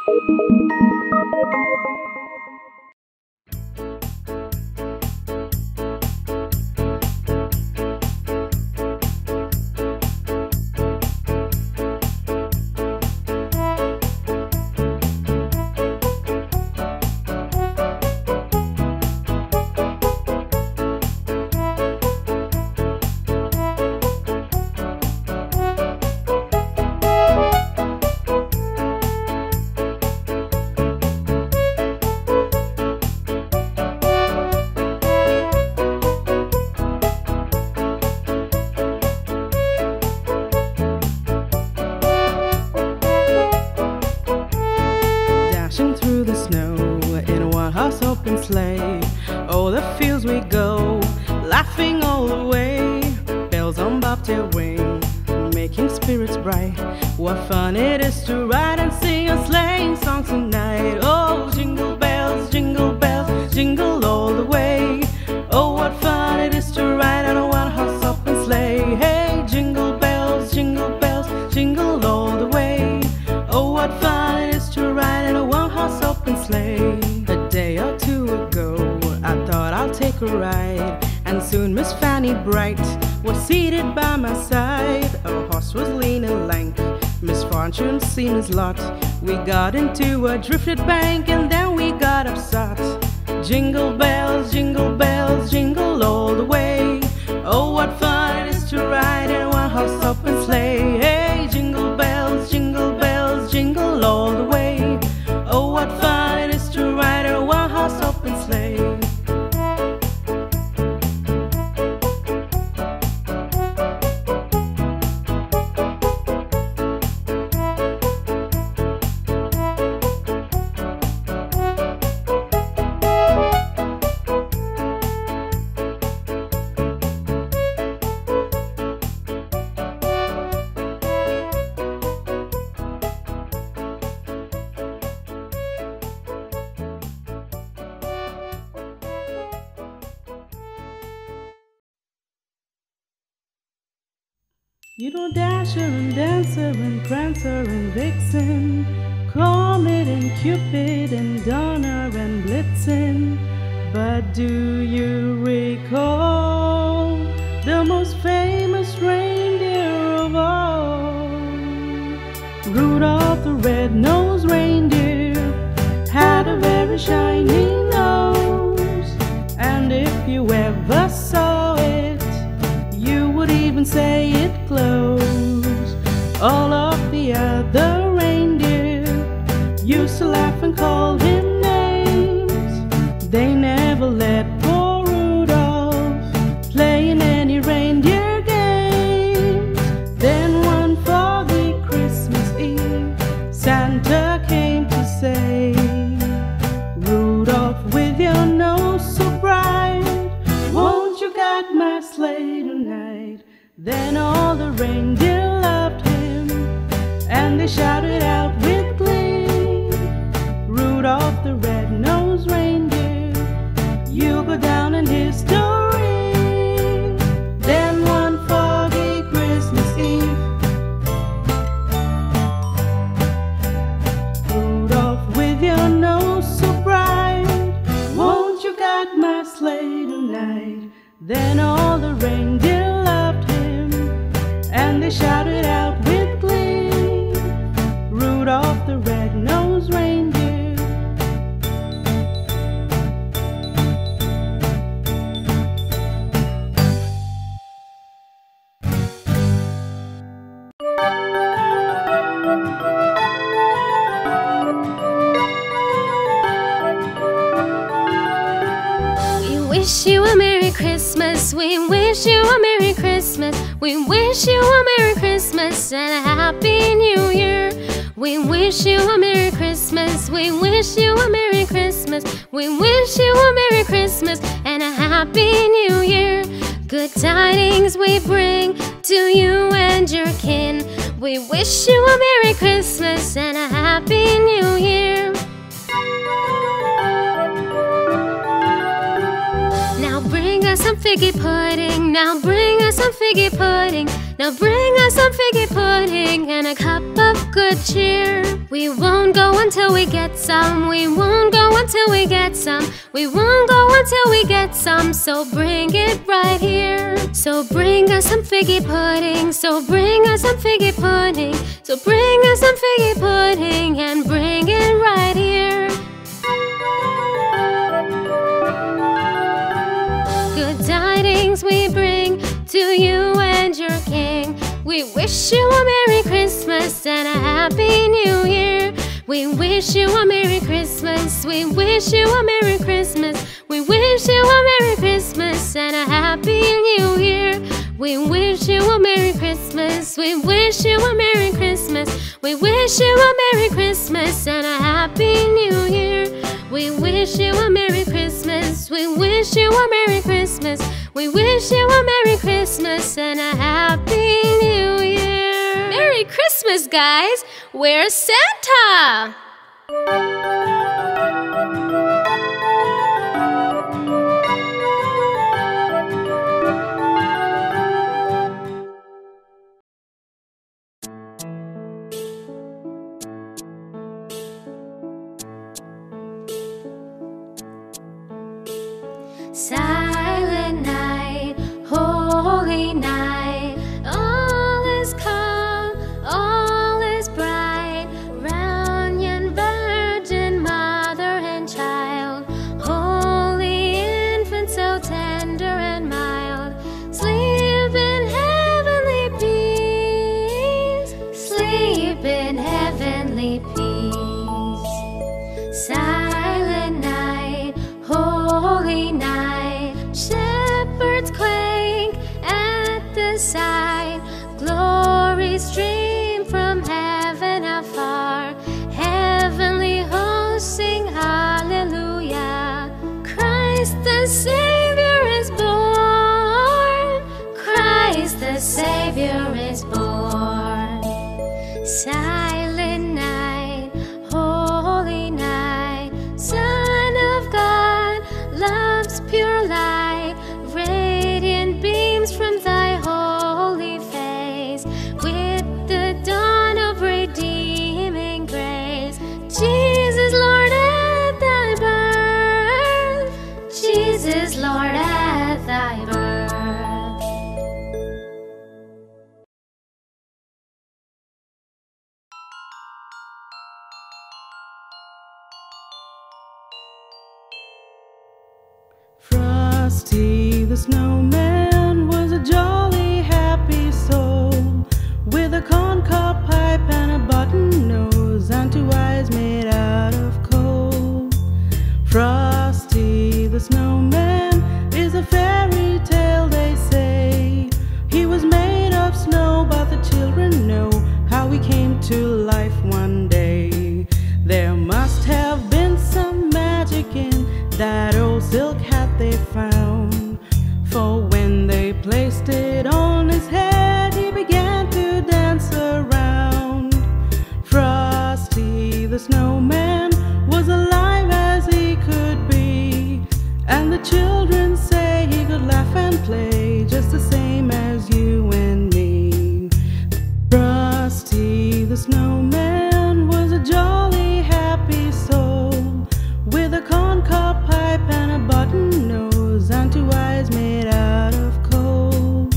sleigh. Oh, the fields we go, laughing all the way. Bells on bobtail ring, making spirits bright. What fun it is to ride and sing a sleighing song tonight. Oh, jingle bells, jingle all the way. Oh, what fun it is to ride on a one-horse open sleigh. Hey, jingle bells, jingle all the way. Oh, what fun it is to ride in a one-horse open sleigh. A day or two ago, I thought I'll take a ride, and soon Miss Fanny Bright was seated by my side. Our horse was lean and lank, misfortune seemed his lot. We got into a drifted bank, and then we got upset. Jingle bells, jingle all the way. Oh, what fun it is to ride in a one-horse open sleigh. Hey, jingle bells, jingle all the way. Oh, what fun it is to ride in a one-horse open sleigh. You know Dasher and Dancer and Prancer and Vixen, Comet and Cupid and Donner and Blitzen. But do you recall the most famous reindeer of all? Rudolph the red-nosed reindeer had a very shiny nose, and if you ever saw it, you would even say it glows. All of the other reindeer used to laugh and call him names. They never let poor Rudolph play in any reindeer games. Then one foggy Christmas Eve, Santa came to say, Rudolph, with your nose so bright, won't you guide my sleigh tonight? Then all the reindeer loved him, and they shouted out with glee, Rudolph the red-nosed reindeer, you'll go down in history. Then one foggy Christmas Eve, Rudolph, with your nose so bright, won't you guide my sleigh tonight? Then all the reindeer loved him, and they shouted out with glee, Rudolph the red-nosed reindeer. We wish you a Merry Christmas, we wish you a Merry Christmas, we wish you a Merry Christmas and a Happy New Year. We wish you a Merry Christmas, we wish you a Merry Christmas, we wish you a Merry Christmas and a Happy New Year. Good tidings we bring to you and your kin. We wish you a Merry Christmas and a Happy New Year. Now bring us some figgy pudding, now bring us some figgy pudding. Now bring us some figgy pudding and a cup of good cheer. We won't go until we get some. We won't go until we get some. We won't go until we get some. So bring it right here. So bring us some figgy pudding. So bring us some figgy pudding. So bring us some figgy pudding and bring it right here. Good tidings we bring to you and your king. We wish you a Merry Christmas and a Happy New Year. We wish you a Merry Christmas. We wish you a Merry Christmas. We wish you a Merry Christmas and a Happy New Year. We wish you a Merry Christmas. We wish you a Merry Christmas. We wish you a Merry Christmas and a Happy New Year. We wish you a Merry Christmas. We wish you a Merry Christmas. We wish you a Merry Christmas and a Happy New Year. Merry Christmas, guys! Where's Santa? Silent night, holy night, all is calm, all is bright, round yon virgin mother and child, holy infant so tender and mild, sleep in heavenly peace, sleep in heavenly peace. Silent night, holy night, shepherds quake at the sight, glory stream from heaven afar, heavenly hosts sing hallelujah. Christ the Savior is born, Christ the Savior is born. Silent night, holy night, Son of God, love's pure light, radiant beams from thy holy face, with the dawn of redeeming grace. Jesus, Lord, at thy birth, Jesus, Lord, at thy birth. Frosty the snowman was a jolly happy soul, with a corncob pipe and a button nose and two eyes made out of coal. Frosty the snowman is a fairy tale, they say. He was made of snow, but the children know how he came to life one day. There must have been some magic in that old silk hat they found, for when they placed it on his head, he began to dance around. Frosty the snowman was alive as he could be, and the children say he could laugh and play just the same as you and me. Frosty the snowman was a jolly happy soul, with a corncob pipe and a button nose and two eyes made out of coal.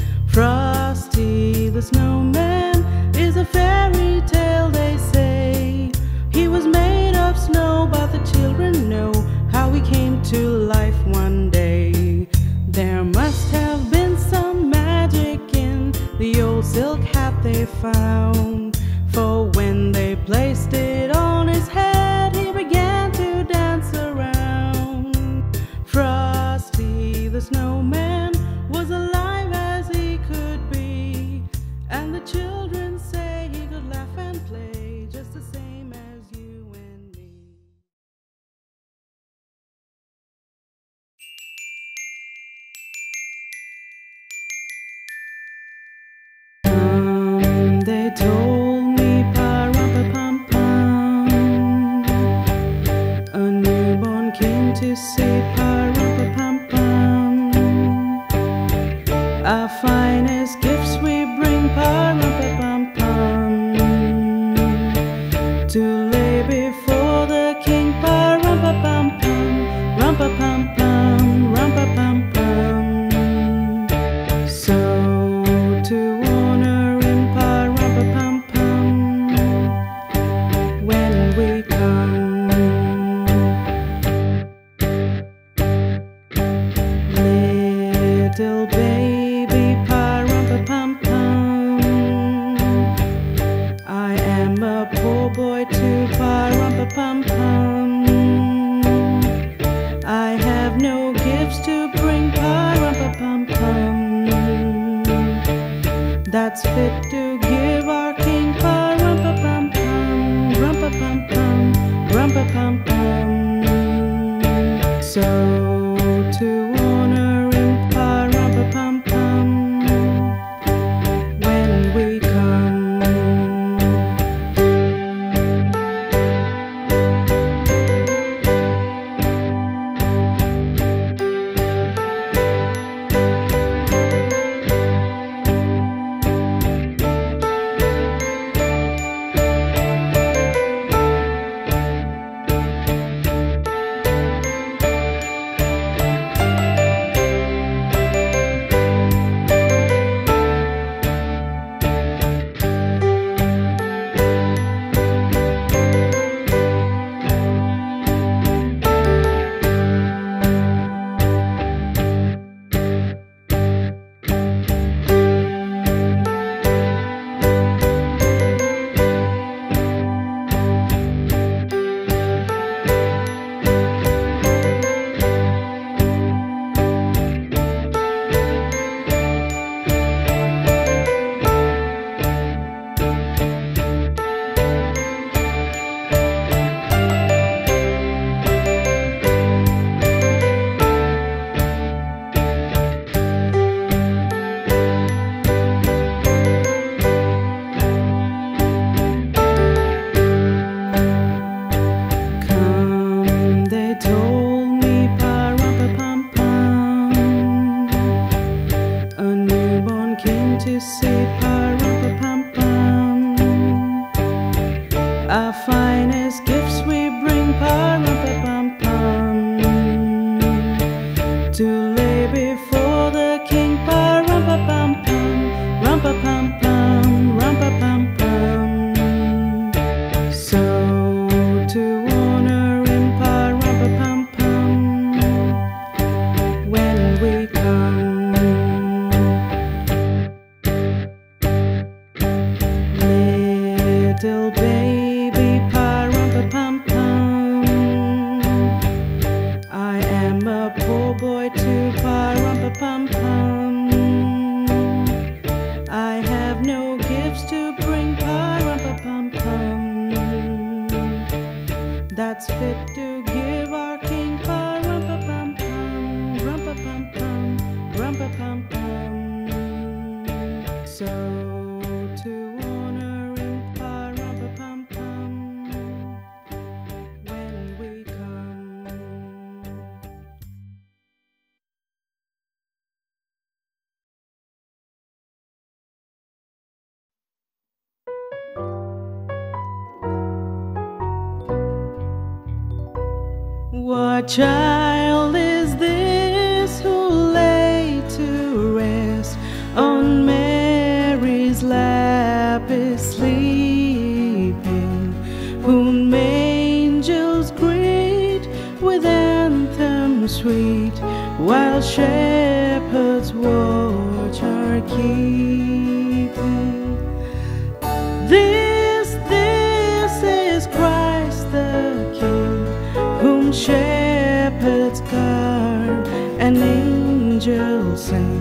Frosty the snowman is a fairy tale, they say. He was made of snow, but the children know how he came to life one day. There must have been some magic in the old silk hat they found, for when they placed it on his head, he began to dance around. Frosty the snowman was alive as he could be, and the children say he could laugh and play just the same as you and me. They told me, pa-rum-pa-pum-pum, rum-pa-pum-pum. I have no gifts to bring, pa-rum-pa-pum-pum, that's fit to give our King, pa-rum-pa-pum-pum, rum-pa-pum-pum, rum-pa-pum-pum. So to honor him, pa-rum-pa-pum-pum, when we come. To say pa-rum-pa-pum-pum, our finest gifts we bring, pa-rum-pa-pum-pum, to lay before the King, pa-rum-pa-pum-pum, rum-pa-pum-pum, rum-pa-pum-pum. So to honor him, pa-rum-pa-pum-pum, when we come. Little baby, pa-rum-pa-pum-pum, I am a poor boy too, pa-rum-pa-pum-pum. I have no gifts to bring, pa-rum-pa-pum-pum, that's fit to give our King, pa-rum-pa-pum-pum, rum-pa-pum-pum, rum-pa-pum-pum. So to honor him, pa-rum-pa-pum-pum, when we come. What child is this who lay to rest on Mary's lap is sleeping, whom angels greet with anthems sweet, while shepherds watch are keeping? This is Christ the King, whom shepherds guard and angels sing.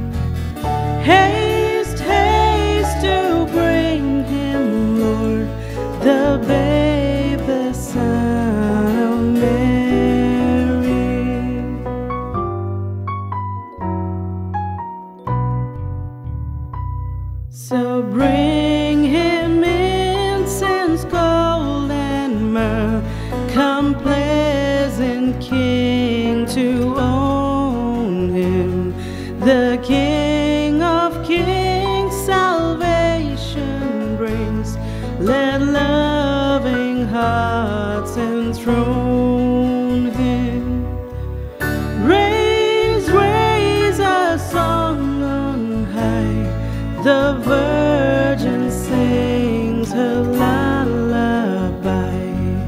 Haste, haste to bring him, Lord, the babe, the Son of Mary. So bring him incense, gold, and myrrh. Come, pleasant King, to own him, the King of kings, salvation brings. Let loving hearts enthrone him. Raise, raise a song on high, the Virgin sings her lullaby.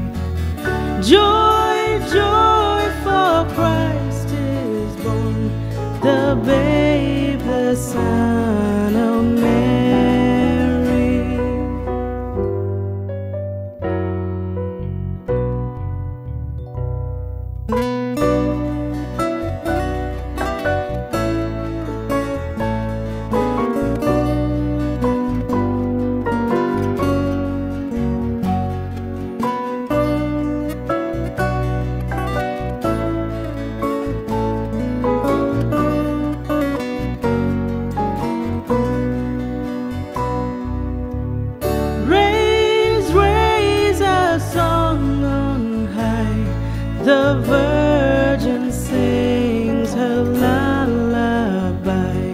Joy, joy, for Christ is born, the babe, the Son of Mary. the Virgin sings her lullaby.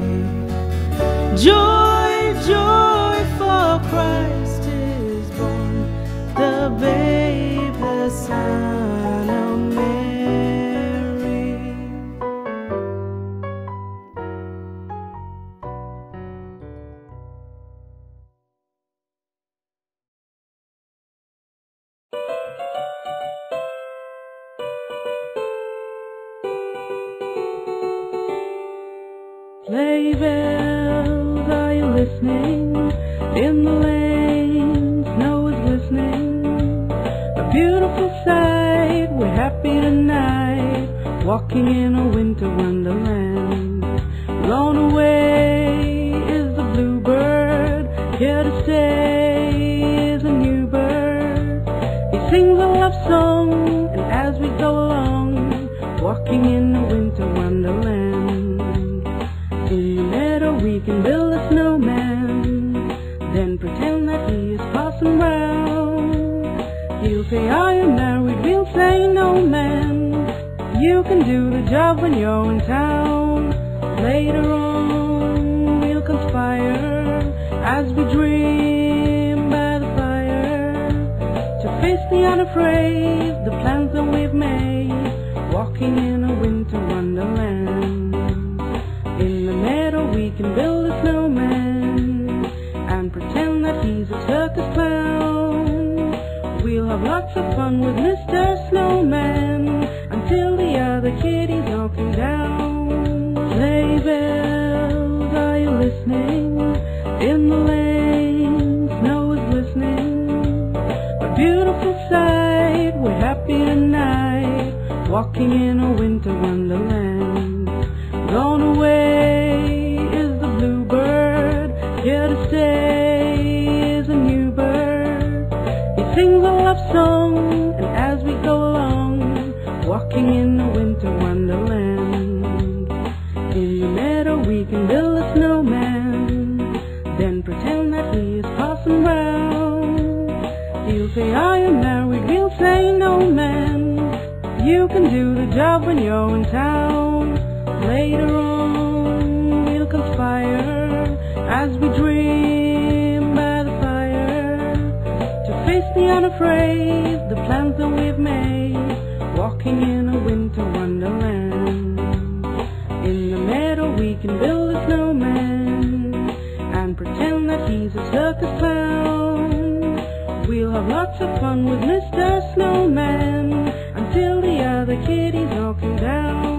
Joy, joy, for Christ is born, the babe, the Son of Mary. Sleigh bells, are you listening? In the lane, snow is glistening. A beautiful sight, we're happy tonight, walking in a winter wonderland. Blown away is the bluebird, here to stay is a new bird. He sings a love song, and as we go along, walking in a winter wonderland. In the meadow we can build a snowman, then pretend that he is Parson Brown. He'll say, are you married? We'll say, no, man. You can do the job when you're in town. Later on we'll conspire as we dream by the fire, to face the unafraid, the plans that we've made, walking in a winter wonderland. In the meadow we can build a snowman, and pretend that he's a circus clown. We'll have lots of fun with Mr. Snowman, until the other kiddies all come down. Sleigh bells, are you listening? In the lane, snow is glistening. A beautiful sight, we're happy tonight, walking in a winter wonderland. Gone away is the bluebird, here to stay is a new bird. He sings a love song, and as we go along, walking in a winter wonderland. In the meadow we can build a snowman, then pretend that he is Parson Brown. He'll say, are you married? We'll say, no, man. You can do the job when you're in town. Later on we'll conspire as we dream by the fire, to face the unafraid, the plans that we've made, walking in a winter wonderland. In the meadow we can build a snowman, and pretend that he's a circus clown. We'll have lots of fun with Mr. Snowman, until the other kiddies all come down.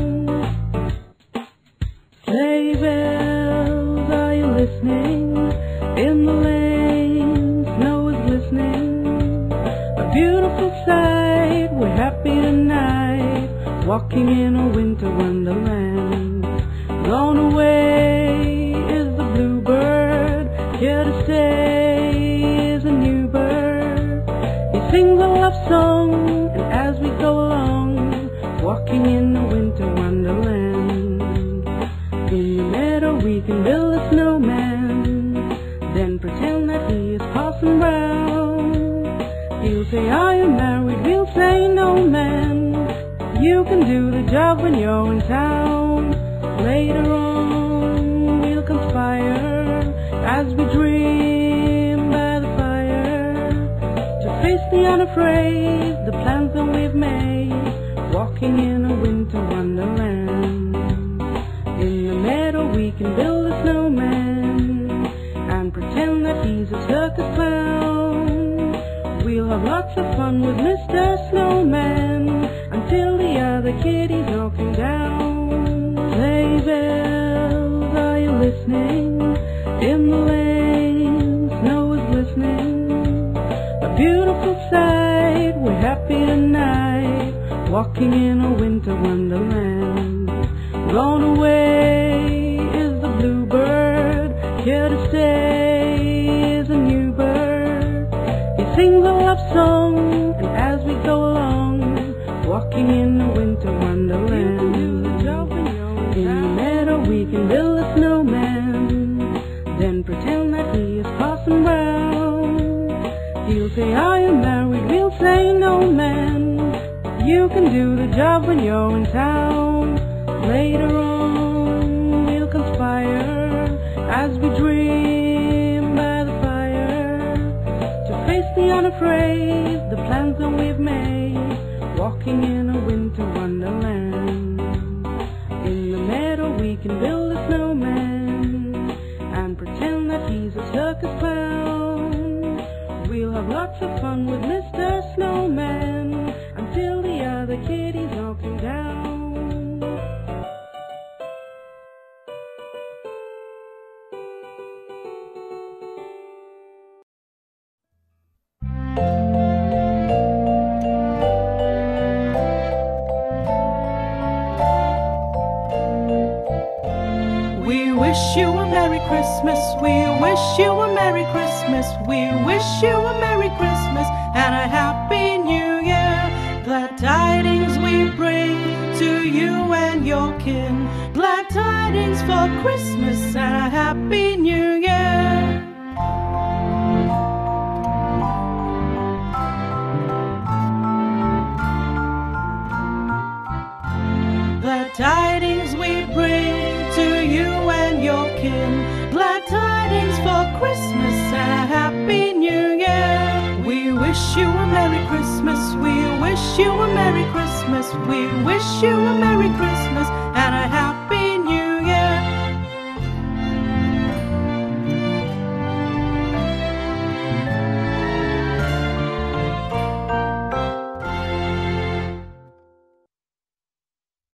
Sleigh bells, are you listening? In the lane, snow is glistening. A beautiful sight, we're happy tonight, walking in a winter wonderland. Gone away is the bluebird, here to stay is a new bird. He sings a love song, and as we go along, walking in a winter wonderland. In the meadow we can build a snowman, then pretend that he is Parson Brown. He'll say, are you married? We'll say, no, man. You can do the job when you're in town. Later on we'll conspire as we dream by the fire, to face the unafraid, the plans that we've made, walking in a winter wonderland. In the meadow we can build a snowman, and pretend that he's a circus clown. We'll have lots of fun with Mr. Snowman, until the other kiddies all come down. Sleigh bells, are you listening? In the lane, snow is glistening. A beautiful sight, we're happy tonight, walking in a winter wonderland. Gone away is the bluebird, here to stay is a new bird. He sings a love song, and as we go along, walking in a winter wonderland. In the meadow we can build a snowman, then pretend that he is Parson Brown. He'll say, are you married? We'll say, no, man. You can do the job when you're in town. Later on we'll conspire as we dream by the fire to face the unafraid, the plans that we've made, walking in a winter wonderland. In the meadow we can build a snowman and pretend that he's a circus clown. We'll have lots of fun with Mr. Snowman until the other kitties knock him down. We wish you a Merry Christmas, we wish you a Merry Christmas, we wish you a Merry Christmas and a Happy New Year. Glad tidings we bring to you and your kin, glad tidings for Christmas and a Happy New Year. Glad tidings we bring to you and your kin, glad tidings for Christmas and a Happy New Year. We wish you a Merry Christmas, we wish you a Merry Christmas, we wish you a Merry Christmas and a Happy